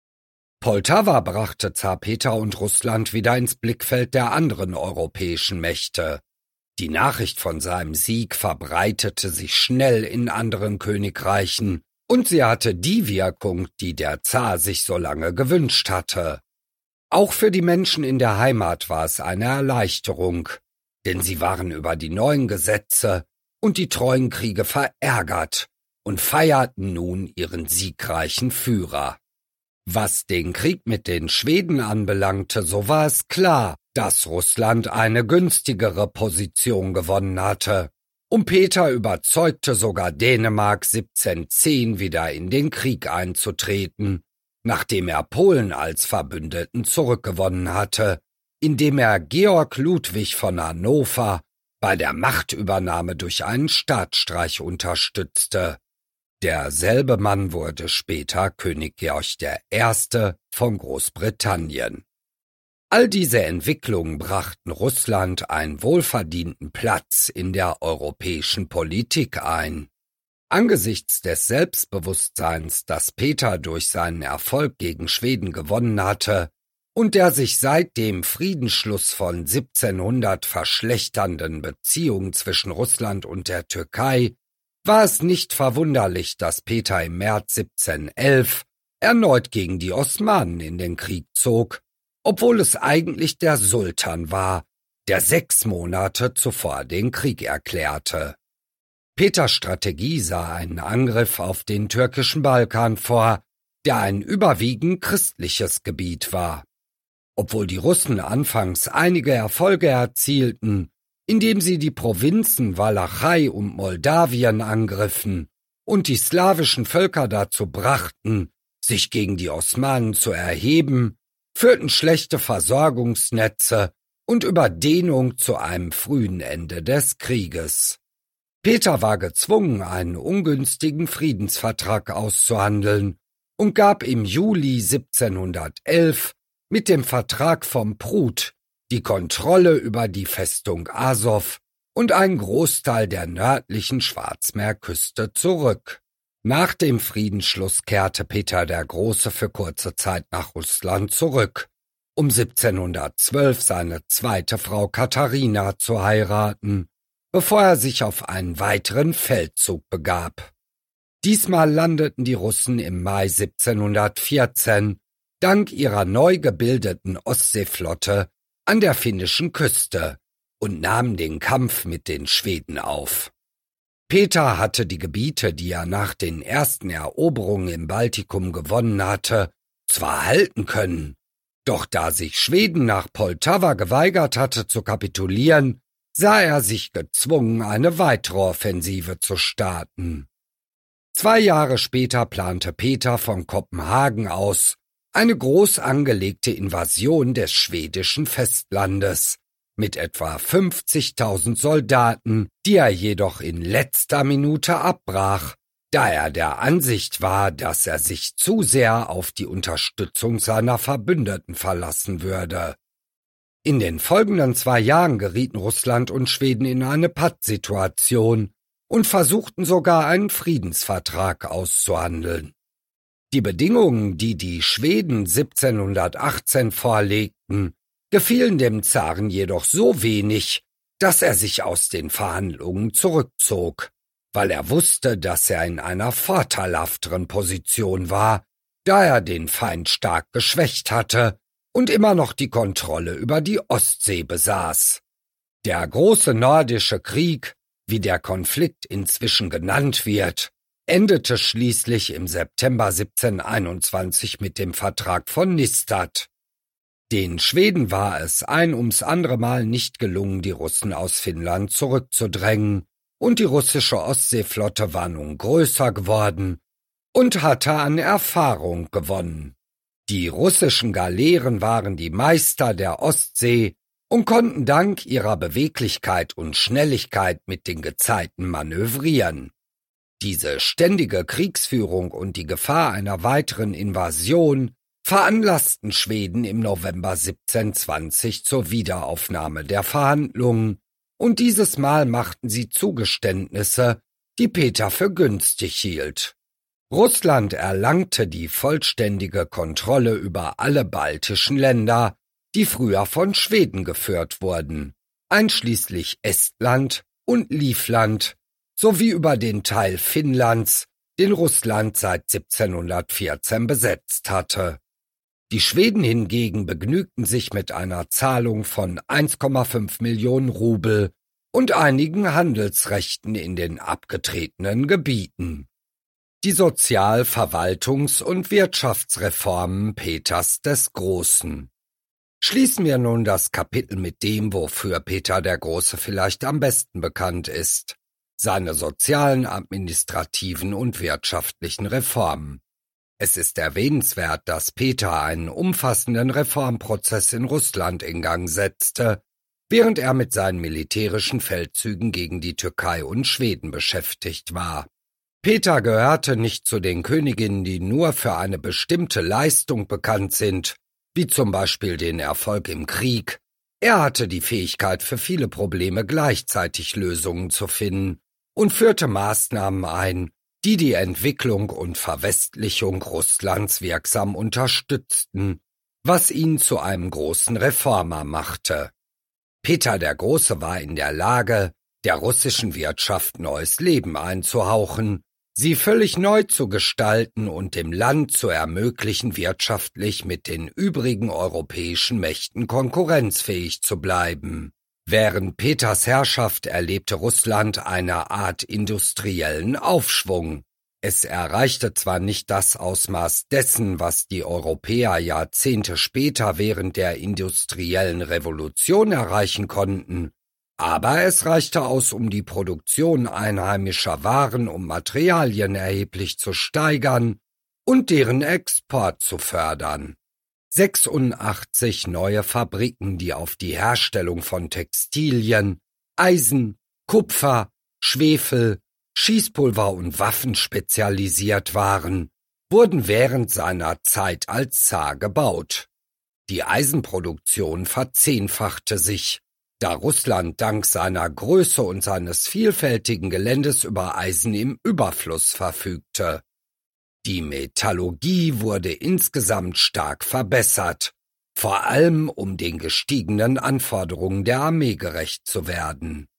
Poltawa brachte Zar Peter und Russland wieder ins Blickfeld der anderen europäischen Mächte. Die Nachricht von seinem Sieg verbreitete sich schnell in anderen Königreichen, und sie hatte die Wirkung, die der Zar sich so lange gewünscht hatte. Auch für die Menschen in der Heimat war es eine Erleichterung, denn sie waren über die neuen Gesetze und die treuen Kriege verärgert und feierten nun ihren siegreichen Führer. Was den Krieg mit den Schweden anbelangte, so war es klar, dass Russland eine günstigere Position gewonnen hatte, und Peter überzeugte sogar Dänemark siebzehnhundertzehn wieder in den Krieg einzutreten, nachdem er Polen als Verbündeten zurückgewonnen hatte, indem er Georg Ludwig von Hannover bei der Machtübernahme durch einen Staatsstreich unterstützte. Derselbe Mann wurde später König Georg der Erste von Großbritannien. All diese Entwicklungen brachten Russland einen wohlverdienten Platz in der europäischen Politik ein. Angesichts des Selbstbewusstseins, das Peter durch seinen Erfolg gegen Schweden gewonnen hatte und der sich seit dem Friedensschluss von siebzehnhundert verschlechternden Beziehungen zwischen Russland und der Türkei, war es nicht verwunderlich, dass Peter im März siebzehnhundertelf erneut gegen die Osmanen in den Krieg zog, obwohl es eigentlich der Sultan war, der sechs Monate zuvor den Krieg erklärte. Peters Strategie sah einen Angriff auf den türkischen Balkan vor, der ein überwiegend christliches Gebiet war. Obwohl die Russen anfangs einige Erfolge erzielten, indem sie die Provinzen Walachei und Moldawien angriffen und die slawischen Völker dazu brachten, sich gegen die Osmanen zu erheben, führten schlechte Versorgungsnetze und Überdehnung zu einem frühen Ende des Krieges. Peter war gezwungen, einen ungünstigen Friedensvertrag auszuhandeln und gab im Juli siebzehnhundertelf mit dem Vertrag von Prut die Kontrolle über die Festung Asow und einen Großteil der nördlichen Schwarzmeerküste zurück. Nach dem Friedensschluss kehrte Peter der Große für kurze Zeit nach Russland zurück, um siebzehnhundertzwölf seine zweite Frau Katharina zu heiraten, bevor er sich auf einen weiteren Feldzug begab. Diesmal landeten die Russen im Mai siebzehnhundertvierzehn dank ihrer neu gebildeten Ostseeflotte an der finnischen Küste und nahmen den Kampf mit den Schweden auf. Peter hatte die Gebiete, die er nach den ersten Eroberungen im Baltikum gewonnen hatte, zwar halten können, doch da sich Schweden nach Poltawa geweigert hatte zu kapitulieren, sah er sich gezwungen, eine weitere Offensive zu starten. Zwei Jahre später plante Peter von Kopenhagen aus eine groß angelegte Invasion des schwedischen Festlandes mit etwa fünfzigtausend Soldaten, die er jedoch in letzter Minute abbrach, da er der Ansicht war, dass er sich zu sehr auf die Unterstützung seiner Verbündeten verlassen würde. In den folgenden zwei Jahren gerieten Russland und Schweden in eine Pattsituation und versuchten sogar einen Friedensvertrag auszuhandeln. Die Bedingungen, die die Schweden siebzehnhundertachtzehn vorlegten, gefielen dem Zaren jedoch so wenig, dass er sich aus den Verhandlungen zurückzog, weil er wusste, dass er in einer vorteilhafteren Position war, da er den Feind stark geschwächt hatte und immer noch die Kontrolle über die Ostsee besaß. Der große Nordische Krieg, wie der Konflikt inzwischen genannt wird, endete schließlich im September siebzehnhunderteinundzwanzig mit dem Vertrag von Nystad. Den Schweden war es ein ums andere Mal nicht gelungen, die Russen aus Finnland zurückzudrängen, und die russische Ostseeflotte war nun größer geworden und hatte an Erfahrung gewonnen. Die russischen Galeeren waren die Meister der Ostsee und konnten dank ihrer Beweglichkeit und Schnelligkeit mit den Gezeiten manövrieren. Diese ständige Kriegsführung und die Gefahr einer weiteren Invasion veranlassten Schweden im November siebzehnhundertzwanzig zur Wiederaufnahme der Verhandlungen, und dieses Mal machten sie Zugeständnisse, die Peter für günstig hielt. Russland erlangte die vollständige Kontrolle über alle baltischen Länder, die früher von Schweden geführt wurden, einschließlich Estland und Livland, sowie über den Teil Finnlands, den Russland seit siebzehnhundertvierzehn besetzt hatte. Die Schweden hingegen begnügten sich mit einer Zahlung von eins Komma fünf Millionen Rubel und einigen Handelsrechten in den abgetretenen Gebieten. Die Sozial-, Verwaltungs- und Wirtschaftsreformen Peters des Großen. Schließen wir nun das Kapitel mit dem, wofür Peter der Große vielleicht am besten bekannt ist: seine sozialen, administrativen und wirtschaftlichen Reformen. Es ist erwähnenswert, dass Peter einen umfassenden Reformprozess in Russland in Gang setzte, während er mit seinen militärischen Feldzügen gegen die Türkei und Schweden beschäftigt war. Peter gehörte nicht zu den Königinnen, die nur für eine bestimmte Leistung bekannt sind, wie zum Beispiel den Erfolg im Krieg. Er hatte die Fähigkeit, für viele Probleme gleichzeitig Lösungen zu finden und führte Maßnahmen ein, die die Entwicklung und Verwestlichung Russlands wirksam unterstützten, was ihn zu einem großen Reformer machte. Peter der Große war in der Lage, der russischen Wirtschaft neues Leben einzuhauchen, sie völlig neu zu gestalten und dem Land zu ermöglichen, wirtschaftlich mit den übrigen europäischen Mächten konkurrenzfähig zu bleiben. Während Peters Herrschaft erlebte Russland eine Art industriellen Aufschwung. Es erreichte zwar nicht das Ausmaß dessen, was die Europäer Jahrzehnte später während der industriellen Revolution erreichen konnten, aber es reichte aus, um die Produktion einheimischer Waren und Materialien erheblich zu steigern und deren Export zu fördern. sechsundachtzig neue Fabriken, die auf die Herstellung von Textilien, Eisen, Kupfer, Schwefel, Schießpulver und Waffen spezialisiert waren, wurden während seiner Zeit als Zar gebaut. Die Eisenproduktion verzehnfachte sich, da Russland dank seiner Größe und seines vielfältigen Geländes über Eisen im Überfluss verfügte. Die Metallurgie wurde insgesamt stark verbessert, vor allem um den gestiegenen Anforderungen der Armee gerecht zu werden.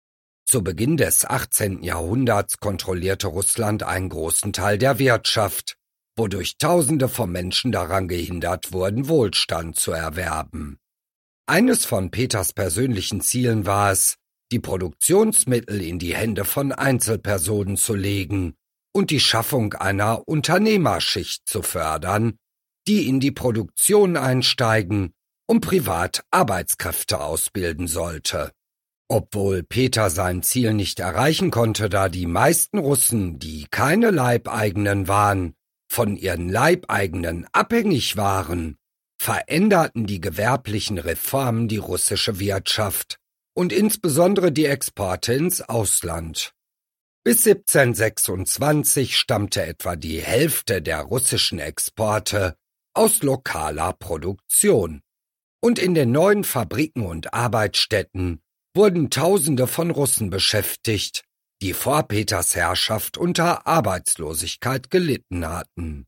Zu Beginn des achtzehnten Jahrhunderts kontrollierte Russland einen großen Teil der Wirtschaft, wodurch Tausende von Menschen daran gehindert wurden, Wohlstand zu erwerben. Eines von Peters persönlichen Zielen war es, die Produktionsmittel in die Hände von Einzelpersonen zu legen und die Schaffung einer Unternehmerschicht zu fördern, die in die Produktion einsteigen und privat Arbeitskräfte ausbilden sollte. Obwohl Peter sein Ziel nicht erreichen konnte, da die meisten Russen, die keine Leibeigenen waren, von ihren Leibeigenen abhängig waren, veränderten die gewerblichen Reformen die russische Wirtschaft und insbesondere die Exporte ins Ausland. Bis siebzehnhundertsechsundzwanzig stammte etwa die Hälfte der russischen Exporte aus lokaler Produktion. Und in den neuen Fabriken und Arbeitsstätten wurden Tausende von Russen beschäftigt, die vor Peters Herrschaft unter Arbeitslosigkeit gelitten hatten.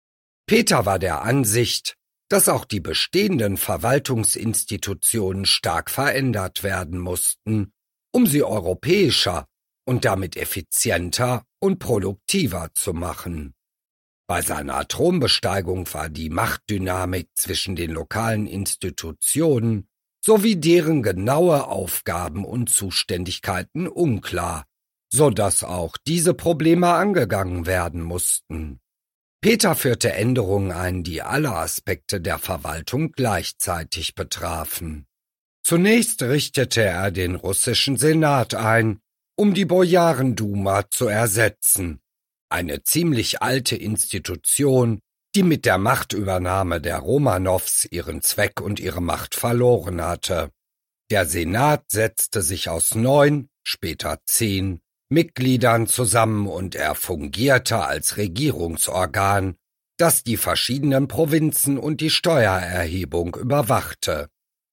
Peter war der Ansicht, dass auch die bestehenden Verwaltungsinstitutionen stark verändert werden mussten, um sie europäischer und damit effizienter und produktiver zu machen. Bei seiner Thronbesteigung war die Machtdynamik zwischen den lokalen Institutionen sowie deren genaue Aufgaben und Zuständigkeiten unklar, so dass auch diese Probleme angegangen werden mussten. Peter führte Änderungen ein, die alle Aspekte der Verwaltung gleichzeitig betrafen. Zunächst richtete er den russischen Senat ein, um die Bojarenduma zu ersetzen, eine ziemlich alte Institution, die mit der Machtübernahme der Romanows ihren Zweck und ihre Macht verloren hatte. Der Senat setzte sich aus neun, später zehn, Mitgliedern zusammen und er fungierte als Regierungsorgan, das die verschiedenen Provinzen und die Steuererhebung überwachte.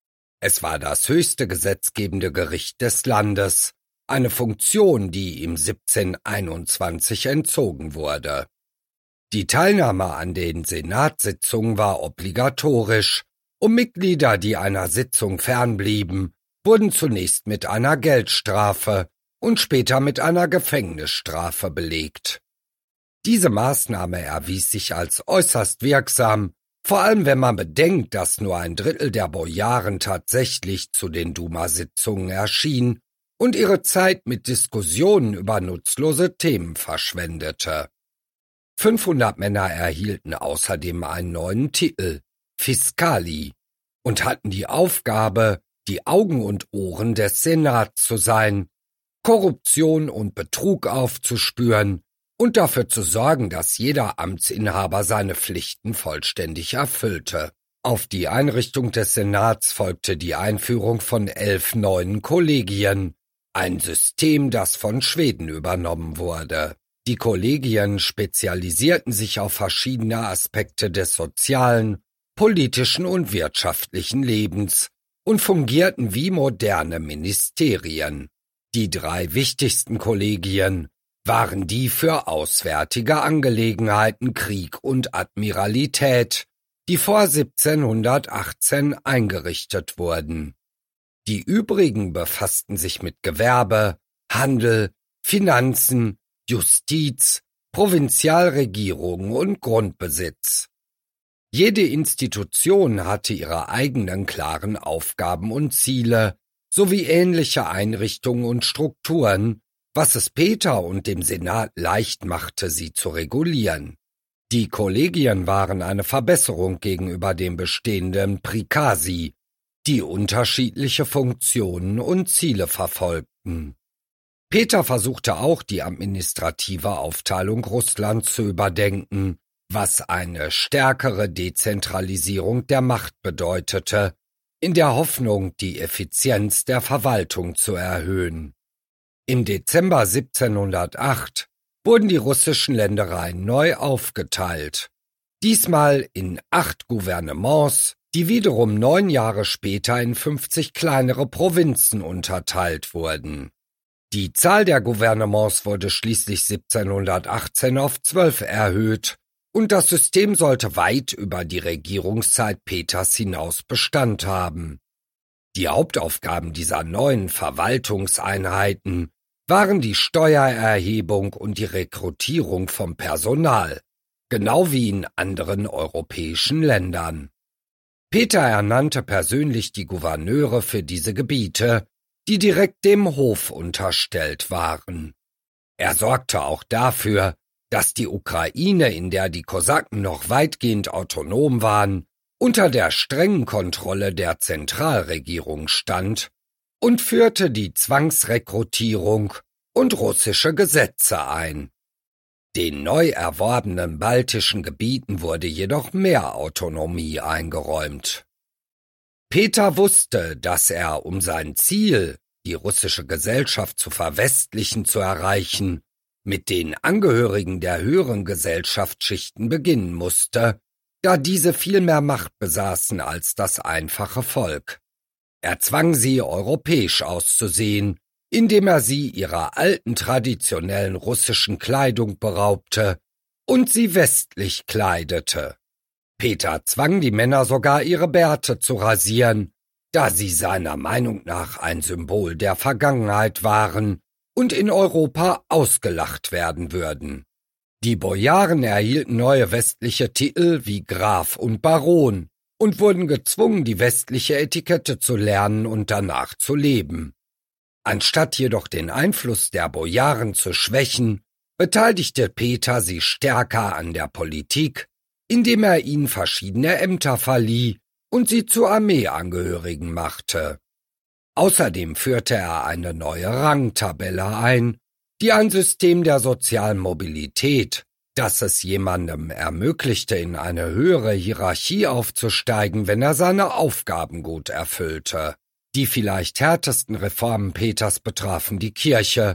Es war das höchste gesetzgebende Gericht des Landes, eine Funktion, die ihm siebzehnhunderteinundzwanzig entzogen wurde. Die Teilnahme an den Senatssitzungen war obligatorisch, und Mitglieder, die einer Sitzung fernblieben, wurden zunächst mit einer Geldstrafe und später mit einer Gefängnisstrafe belegt. Diese Maßnahme erwies sich als äußerst wirksam, vor allem wenn man bedenkt, dass nur ein Drittel der Bojaren tatsächlich zu den Duma-Sitzungen erschien und ihre Zeit mit Diskussionen über nutzlose Themen verschwendete. fünfhundert Männer erhielten außerdem einen neuen Titel, Fiscali, und hatten die Aufgabe, die Augen und Ohren des Senats zu sein, Korruption und Betrug aufzuspüren und dafür zu sorgen, dass jeder Amtsinhaber seine Pflichten vollständig erfüllte. Auf die Einrichtung des Senats folgte die Einführung von elf neuen Kollegien, ein System, das von Schweden übernommen wurde. Die Kollegien spezialisierten sich auf verschiedene Aspekte des sozialen, politischen und wirtschaftlichen Lebens und fungierten wie moderne Ministerien. Die drei wichtigsten Kollegien waren die für auswärtige Angelegenheiten, Krieg und Admiralität, die vor siebzehnhundertachtzehn eingerichtet wurden. Die übrigen befassten sich mit Gewerbe, Handel, Finanzen, Justiz, Provinzialregierung und Grundbesitz. Jede Institution hatte ihre eigenen klaren Aufgaben und Ziele sowie ähnliche Einrichtungen und Strukturen, was es Peter und dem Senat leicht machte, sie zu regulieren. Die Kollegien waren eine Verbesserung gegenüber dem bestehenden Prikasi, die unterschiedliche Funktionen und Ziele verfolgten. Peter versuchte auch, die administrative Aufteilung Russlands zu überdenken, was eine stärkere Dezentralisierung der Macht bedeutete, in der Hoffnung, die Effizienz der Verwaltung zu erhöhen. Im Dezember siebzehnhundertacht wurden die russischen Ländereien neu aufgeteilt, diesmal in acht Gouvernements, die wiederum neun Jahre später in fünfzig kleinere Provinzen unterteilt wurden. Die Zahl der Gouvernements wurde schließlich siebzehnhundertachtzehn auf zwölf erhöht, und das System sollte weit über die Regierungszeit Peters hinaus Bestand haben. Die Hauptaufgaben dieser neuen Verwaltungseinheiten waren die Steuererhebung und die Rekrutierung vom Personal, genau wie in anderen europäischen Ländern. Peter ernannte persönlich die Gouverneure für diese Gebiete, die direkt dem Hof unterstellt waren. Er sorgte auch dafür, dass die Ukraine, in der die Kosaken noch weitgehend autonom waren, unter der strengen Kontrolle der Zentralregierung stand und führte die Zwangsrekrutierung und russische Gesetze ein. Den neu erworbenen baltischen Gebieten wurde jedoch mehr Autonomie eingeräumt. Peter wusste, dass er, um sein Ziel, die russische Gesellschaft zu verwestlichen, zu erreichen, mit den Angehörigen der höheren Gesellschaftsschichten beginnen musste, da diese viel mehr Macht besaßen als das einfache Volk. Er zwang sie, europäisch auszusehen, indem er sie ihrer alten traditionellen russischen Kleidung beraubte und sie westlich kleidete. Peter zwang die Männer sogar, ihre Bärte zu rasieren, da sie seiner Meinung nach ein Symbol der Vergangenheit waren und in Europa ausgelacht werden würden. Die Bojaren erhielten neue westliche Titel wie Graf und Baron und wurden gezwungen, die westliche Etikette zu lernen und danach zu leben. Anstatt jedoch den Einfluss der Bojaren zu schwächen, beteiligte Peter sie stärker an der Politik, indem er ihnen verschiedene Ämter verlieh und sie zu Armeeangehörigen machte. Außerdem führte er eine neue Rangtabelle ein, die ein System der sozialen Mobilität, das es jemandem ermöglichte, in eine höhere Hierarchie aufzusteigen, wenn er seine Aufgaben gut erfüllte. Die vielleicht härtesten Reformen Peters betrafen die Kirche,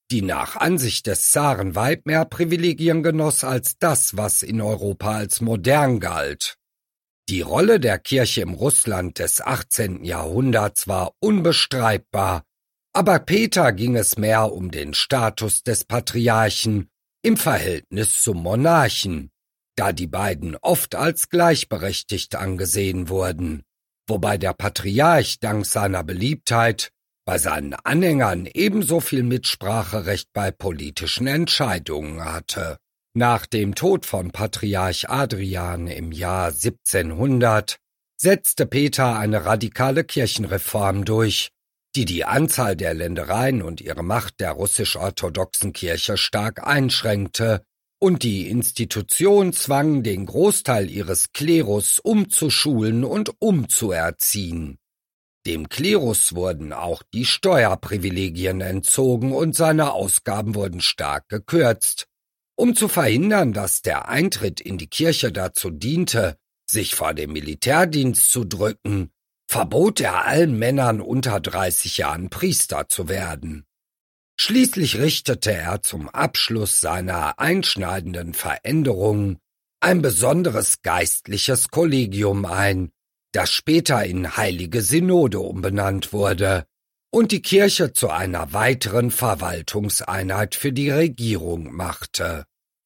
die nach Ansicht des Zaren weit mehr Privilegien genoss als das, was in Europa als modern galt. Die Rolle der Kirche im Russland des achtzehnten Jahrhunderts war unbestreitbar, aber Peter ging es mehr um den Status des Patriarchen im Verhältnis zum Monarchen, da die beiden oft als gleichberechtigt angesehen wurden, wobei der Patriarch dank seiner Beliebtheit bei seinen Anhängern ebenso viel Mitspracherecht bei politischen Entscheidungen hatte. Nach dem Tod von Patriarch Adrian im Jahr siebzehnhundert setzte Peter eine radikale Kirchenreform durch, die die Anzahl der Ländereien und ihre Macht der russisch-orthodoxen Kirche stark einschränkte und die Institution zwang, den Großteil ihres Klerus umzuschulen und umzuerziehen. Dem Klerus wurden auch die Steuerprivilegien entzogen und seine Ausgaben wurden stark gekürzt, um zu verhindern, dass der Eintritt in die Kirche dazu diente, sich vor dem Militärdienst zu drücken, verbot er allen Männern unter dreißig Jahren Priester zu werden. Schließlich richtete er zum Abschluss seiner einschneidenden Veränderungen ein besonderes geistliches Kollegium ein, das später in Heilige Synode umbenannt wurde und die Kirche zu einer weiteren Verwaltungseinheit für die Regierung machte.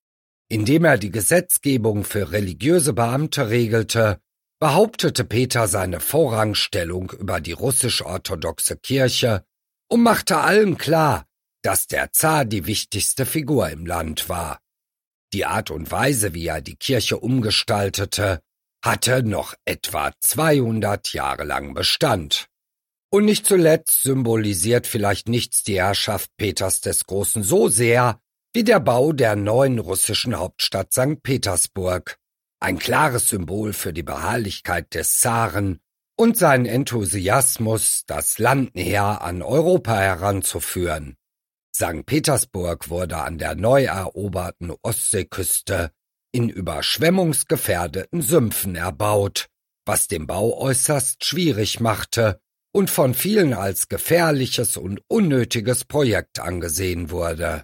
Indem er die Gesetzgebung für religiöse Beamte regelte, behauptete Peter seine Vorrangstellung über die russisch-orthodoxe Kirche und machte allen klar, dass der Zar die wichtigste Figur im Land war. Die Art und Weise, wie er die Kirche umgestaltete, hatte noch etwa zweihundert Jahre lang Bestand. Und nicht zuletzt symbolisiert vielleicht nichts die Herrschaft Peters des Großen so sehr wie der Bau der neuen russischen Hauptstadt Sankt Petersburg, ein klares Symbol für die Beharrlichkeit des Zaren und seinen Enthusiasmus, das Land näher an Europa heranzuführen. Sankt Petersburg wurde an der neu eroberten Ostseeküste in überschwemmungsgefährdeten Sümpfen erbaut, was den Bau äußerst schwierig machte und von vielen als gefährliches und unnötiges Projekt angesehen wurde.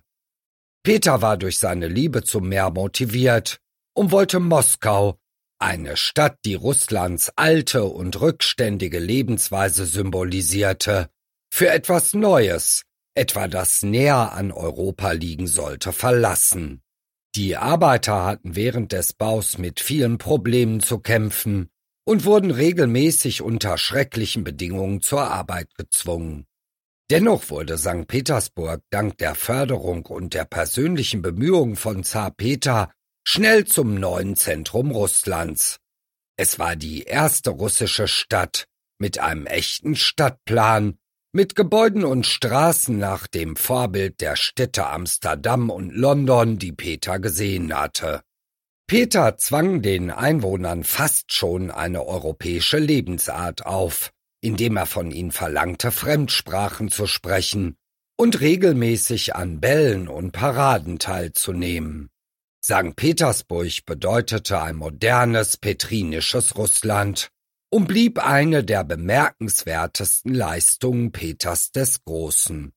Peter war durch seine Liebe zum Meer motiviert und wollte Moskau, eine Stadt, die Russlands alte und rückständige Lebensweise symbolisierte, für etwas Neues, etwa das näher an Europa liegen sollte, verlassen. Die Arbeiter hatten während des Baus mit vielen Problemen zu kämpfen und wurden regelmäßig unter schrecklichen Bedingungen zur Arbeit gezwungen. Dennoch wurde Sankt Petersburg dank der Förderung und der persönlichen Bemühungen von Zar Peter schnell zum neuen Zentrum Russlands. Es war die erste russische Stadt mit einem echten Stadtplan, mit Gebäuden und Straßen nach dem Vorbild der Städte Amsterdam und London, die Peter gesehen hatte. Peter zwang den Einwohnern fast schon eine europäische Lebensart auf, indem er von ihnen verlangte, Fremdsprachen zu sprechen und regelmäßig an Bällen und Paraden teilzunehmen. Sankt Petersburg bedeutete ein modernes, petrinisches Russland und blieb eine der bemerkenswertesten Leistungen Peters des Großen.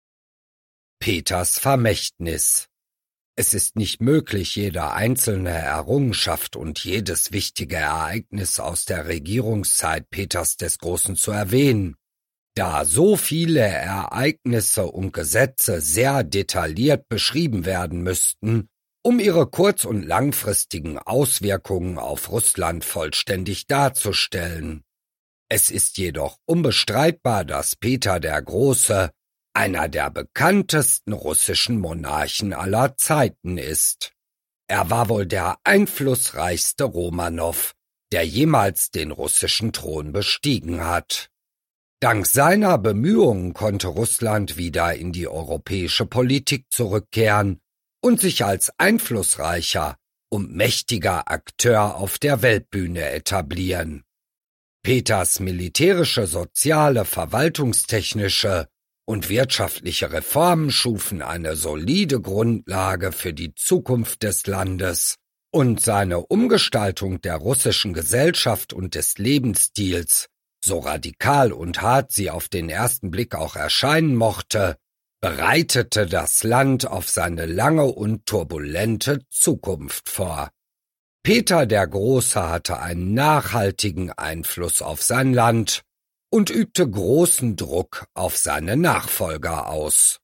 Peters Vermächtnis. Es ist nicht möglich, jede einzelne Errungenschaft und jedes wichtige Ereignis aus der Regierungszeit Peters des Großen zu erwähnen, da so viele Ereignisse und Gesetze sehr detailliert beschrieben werden müssten, um ihre kurz- und langfristigen Auswirkungen auf Russland vollständig darzustellen. Es ist jedoch unbestreitbar, dass Peter der Große einer der bekanntesten russischen Monarchen aller Zeiten ist. Er war wohl der einflussreichste Romanow, der jemals den russischen Thron bestiegen hat. Dank seiner Bemühungen konnte Russland wieder in die europäische Politik zurückkehren und sich als einflussreicher und mächtiger Akteur auf der Weltbühne etablieren. Peters militärische, soziale, verwaltungstechnische und wirtschaftliche Reformen schufen eine solide Grundlage für die Zukunft des Landes, und seine Umgestaltung der russischen Gesellschaft und des Lebensstils, so radikal und hart sie auf den ersten Blick auch erscheinen mochte, bereitete das Land auf seine lange und turbulente Zukunft vor. Peter der Große hatte einen nachhaltigen Einfluss auf sein Land und übte großen Druck auf seine Nachfolger aus.